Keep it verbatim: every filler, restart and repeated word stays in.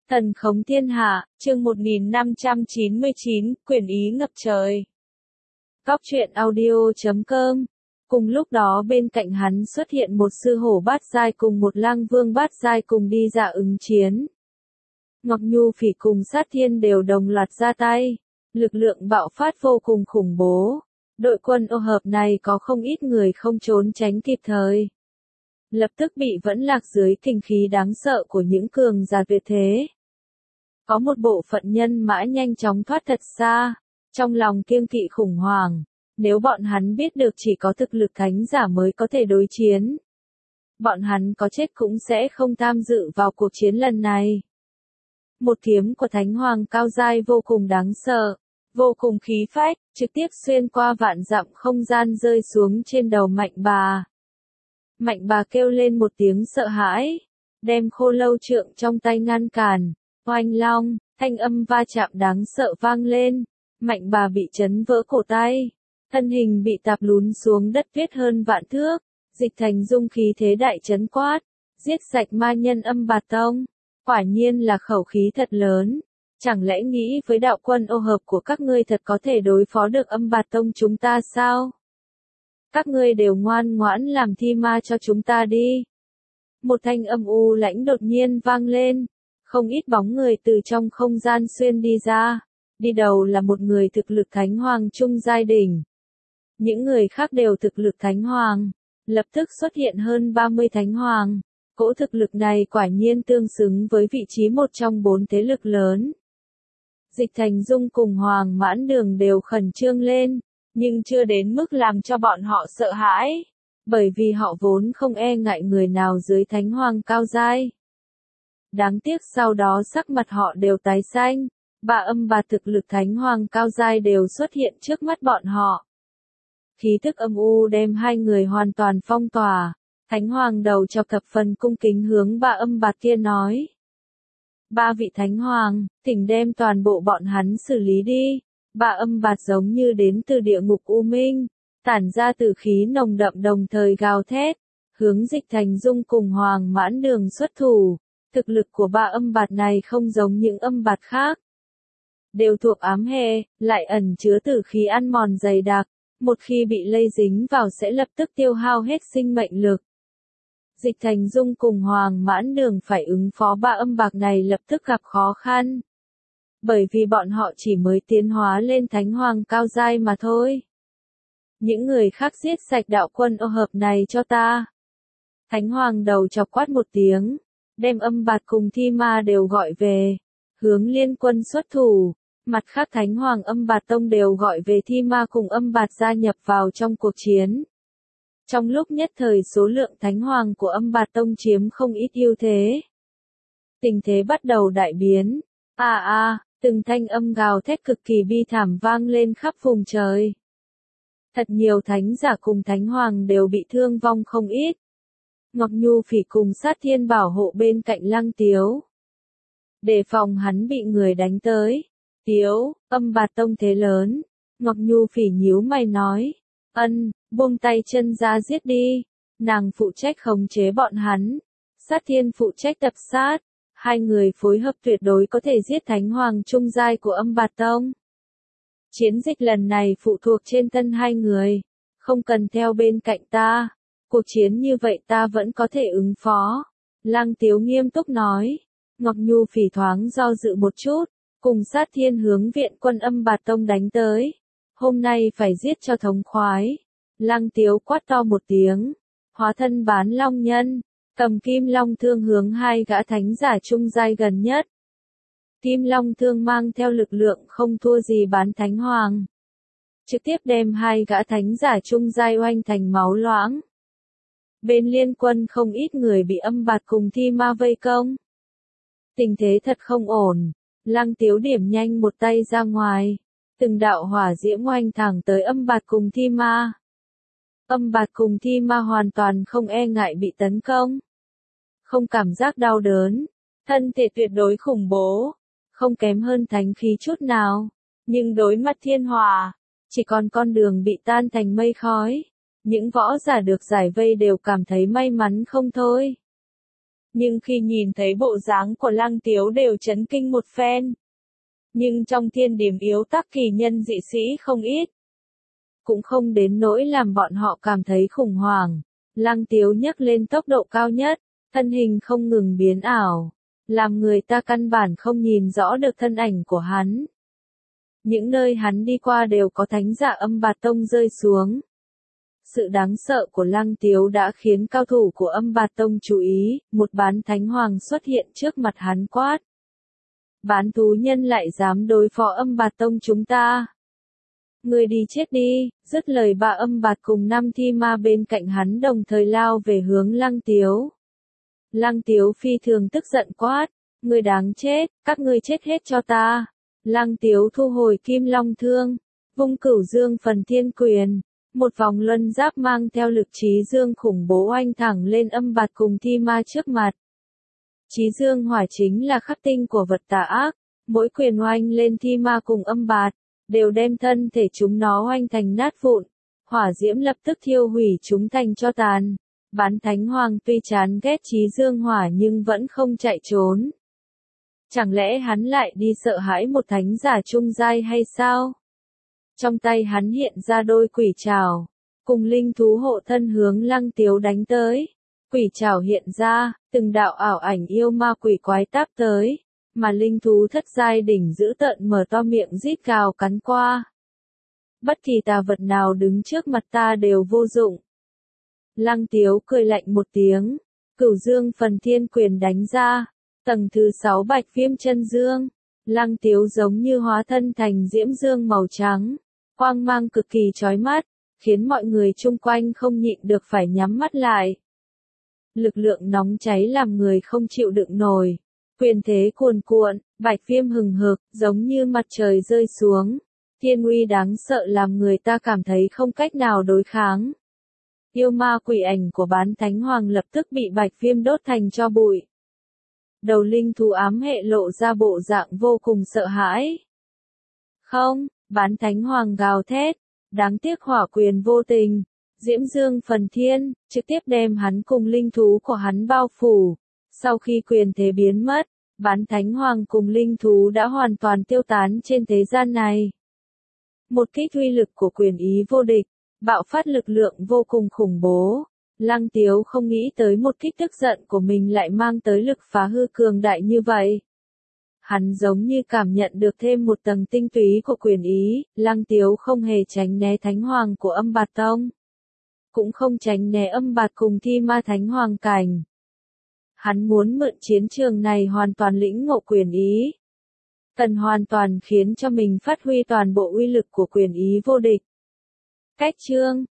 Thần khống thiên hạ, chương một nghìn năm trăm chín mươi chín, quyền ý ngập trời. Góc truyện audio chấm com. Cùng lúc đó bên cạnh hắn xuất hiện một sư hổ bát giai cùng một lang vương bát giai cùng đi ra ứng chiến. Ngọc Nhu Phỉ cùng Sát Thiên đều đồng loạt ra tay, lực lượng bạo phát vô cùng khủng bố. Đội quân ô hợp này có không ít người không trốn tránh kịp thời, lập tức bị vẫn lạc dưới kình khí đáng sợ của những cường giả tuyệt thế. Có một bộ phận nhân mã nhanh chóng thoát thật xa, trong lòng kiêng kỵ khủng hoảng, nếu bọn hắn biết được chỉ có thực lực thánh giả mới có thể đối chiến, bọn hắn có chết cũng sẽ không tham dự vào cuộc chiến lần này. Một kiếm của Thánh Hoàng cao giai vô cùng đáng sợ, vô cùng khí phách, trực tiếp xuyên qua vạn dặm không gian rơi xuống trên đầu Mạnh Bà. Mạnh Bà kêu lên một tiếng sợ hãi, đem khô lâu trượng trong tay ngăn cản. Oanh long, thanh âm va chạm đáng sợ vang lên, Mạnh Bà bị chấn vỡ cổ tay, thân hình bị tạp lún xuống đất viết hơn vạn thước. Dịch Thành Dung khí thế đại chấn quát, giết sạch ma nhân Âm Bạt Tông, quả nhiên là khẩu khí thật lớn, chẳng lẽ nghĩ với đạo quân ô hợp của các ngươi thật có thể đối phó được Âm Bạt Tông chúng ta sao? Các ngươi đều ngoan ngoãn làm thi ma cho chúng ta đi. Một thanh âm u lãnh đột nhiên vang lên. Không ít bóng người từ trong không gian xuyên đi ra, đi đầu là một người thực lực Thánh Hoàng trung giai đỉnh. Những người khác đều thực lực Thánh Hoàng, lập tức xuất hiện hơn ba mươi Thánh Hoàng. Cỗ thực lực này quả nhiên tương xứng với vị trí một trong bốn thế lực lớn. Dịch Thành Dung cùng Hoàng Mãn Đường đều khẩn trương lên, nhưng chưa đến mức làm cho bọn họ sợ hãi, bởi vì họ vốn không e ngại người nào dưới Thánh Hoàng cao giai. Đáng tiếc sau đó sắc mặt họ đều tái xanh, ba âm và thực lực Thánh Hoàng cao giai đều xuất hiện trước mắt bọn họ. Khí thức âm u đem hai người hoàn toàn phong tỏa, Thánh Hoàng đầu chọc thập phần cung kính hướng ba âm bạt kia nói. Ba vị Thánh Hoàng, thỉnh đem toàn bộ bọn hắn xử lý đi. Ba âm bạt giống như đến từ địa ngục u minh, tản ra tử khí nồng đậm đồng thời gào thét, hướng Dịch Thành Dung cùng Hoàng Mãn Đường xuất thủ. Thực lực của ba âm bạt này không giống những âm bạt khác. Đều thuộc ám hệ, lại ẩn chứa tử khí ăn mòn dày đặc, một khi bị lây dính vào sẽ lập tức tiêu hao hết sinh mệnh lực. Dịch Thành Dung cùng Hoàng Mãn Đường phải ứng phó ba âm bạc này lập tức gặp khó khăn. Bởi vì bọn họ chỉ mới tiến hóa lên Thánh Hoàng cao giai mà thôi. Những người khác giết sạch đạo quân ô hợp này cho ta. Thánh Hoàng đầu chọc quát một tiếng, đem âm bạt cùng thi ma đều gọi về, hướng liên quân xuất thủ. Mặt khác Thánh Hoàng Âm Bạt Tông đều gọi về thi ma cùng âm bạt gia nhập vào trong cuộc chiến. Trong lúc nhất thời số lượng Thánh Hoàng của Âm Bạt Tông chiếm không ít ưu thế. Tình thế bắt đầu đại biến. À à, từng thanh âm gào thét cực kỳ bi thảm vang lên khắp vùng trời. Thật nhiều thánh giả cùng Thánh Hoàng đều bị thương vong không ít. Ngọc Nhu Phỉ cùng Sát Thiên bảo hộ bên cạnh Lăng Tiếu, đề phòng hắn bị người đánh tới. Tiếu, Âm Bạt Tông thế lớn. Ngọc Nhu Phỉ nhíu mày nói, ân, buông tay chân ra giết đi. Nàng phụ trách khống chế bọn hắn, Sát Thiên phụ trách tập sát. Hai người phối hợp tuyệt đối có thể giết Thánh Hoàng trung giai của Âm Bạt Tông. Chiến dịch lần này phụ thuộc trên thân hai người, không cần theo bên cạnh ta. Cuộc chiến như vậy ta vẫn có thể ứng phó. Lăng Tiếu nghiêm túc nói. Ngọc Nhu Phỉ thoáng do dự một chút, cùng Sát Thiên hướng viện quân Âm Bạt Tông đánh tới. Hôm nay phải giết cho thống khoái. Lăng Tiếu quát to một tiếng, hóa thân bán long nhân, cầm kim long thương hướng hai gã thánh giả trung giai gần nhất. Kim long thương mang theo lực lượng không thua gì bán Thánh Hoàng, trực tiếp đem hai gã thánh giả trung giai oanh thành máu loãng. Bên liên quân không ít người bị âm bạt cùng thi ma vây công. Tình thế thật không ổn. Lăng Tiếu điểm nhanh một tay ra ngoài, từng đạo hỏa diễm oanh thẳng tới âm bạt cùng thi ma. Âm bạt cùng thi ma hoàn toàn không e ngại bị tấn công, không cảm giác đau đớn, thân thể tuyệt đối khủng bố, không kém hơn thánh khí chút nào. Nhưng đối mặt thiên hỏa, chỉ còn con đường bị tan thành mây khói. Những võ giả được giải vây đều cảm thấy may mắn không thôi. Nhưng khi nhìn thấy bộ dáng của Lăng Tiếu đều chấn kinh một phen. Nhưng trong thiên điểm yếu tắc kỳ nhân dị sĩ không ít. Cũng không đến nỗi làm bọn họ cảm thấy khủng hoảng. Lăng Tiếu nhấc lên tốc độ cao nhất, thân hình không ngừng biến ảo, làm người ta căn bản không nhìn rõ được thân ảnh của hắn. Những nơi hắn đi qua đều có thánh giả Âm Bạt Tông rơi xuống. Sự đáng sợ của Lăng Tiếu đã khiến cao thủ của Âm Bạt Tông chú ý, một bán thánh hoàng xuất hiện trước mặt hắn quát. Bán thú nhân lại dám đối phó Âm Bạt Tông chúng ta. Người đi chết đi, dứt lời ba Âm Bạt cùng năm thi ma bên cạnh hắn đồng thời lao về hướng Lăng Tiếu. Lăng Tiếu phi thường tức giận quát, người đáng chết, các ngươi chết hết cho ta. Lăng Tiếu thu hồi kim long thương, vung cửu dương phần thiên quyền, một vòng luân giáp mang theo lực chí dương khủng bố oanh thẳng lên Âm Bạt cùng thi ma trước mặt. Chí dương hỏa chính là khắc tinh của vật tà ác, mỗi quyền oanh lên thi ma cùng Âm Bạt, đều đem thân thể chúng nó oanh thành nát vụn, hỏa diễm lập tức thiêu hủy chúng thành tro tàn. Bán thánh hoàng tuy chán ghét chí dương hỏa nhưng vẫn không chạy trốn. Chẳng lẽ hắn lại đi sợ hãi một thánh giả trung giai hay sao? Trong tay hắn hiện ra đôi quỷ trảo, cùng linh thú hộ thân hướng Lăng Tiếu đánh tới. Quỷ trảo hiện ra, từng đạo ảo ảnh yêu ma quỷ quái táp tới, mà linh thú thất giai đỉnh dữ tợn mở to miệng rít gào cắn qua. Bất kỳ tà vật nào đứng trước mặt ta đều vô dụng. Lăng Tiếu cười lạnh một tiếng, cửu dương phần thiên quyền đánh ra, tầng thứ sáu bạch viêm chân dương. Lăng Tiếu giống như hóa thân thành diễm dương màu trắng, quang mang cực kỳ chói mắt, khiến mọi người chung quanh không nhịn được phải nhắm mắt lại. Lực lượng nóng cháy làm người không chịu đựng nổi, quyền thế cuồn cuộn, bạch viêm hừng hực, giống như mặt trời rơi xuống, thiên uy đáng sợ làm người ta cảm thấy không cách nào đối kháng. Yêu ma quỷ ảnh của bán thánh hoàng lập tức bị bạch viêm đốt thành tro bụi. Đầu linh thú ám hệ lộ ra bộ dạng vô cùng sợ hãi. Không, bán thánh hoàng gào thét, đáng tiếc hỏa quyền vô tình, diễm dương phần thiên, trực tiếp đem hắn cùng linh thú của hắn bao phủ. Sau khi quyền thế biến mất, bán thánh hoàng cùng linh thú đã hoàn toàn tiêu tán trên thế gian này. Một kích uy lực của quyền ý vô địch, bạo phát lực lượng vô cùng khủng bố. Lăng Tiếu không nghĩ tới một kích tức giận của mình lại mang tới lực phá hư cường đại như vậy. Hắn giống như cảm nhận được thêm một tầng tinh túy của quyền ý, Lăng Tiếu không hề tránh né thánh hoàng của Âm Bạt Tông. Cũng không tránh né Âm Bạt cùng thi ma thánh hoàng cảnh. Hắn muốn mượn chiến trường này hoàn toàn lĩnh ngộ quyền ý. Cần hoàn toàn khiến cho mình phát huy toàn bộ uy lực của quyền ý vô địch. Cách chương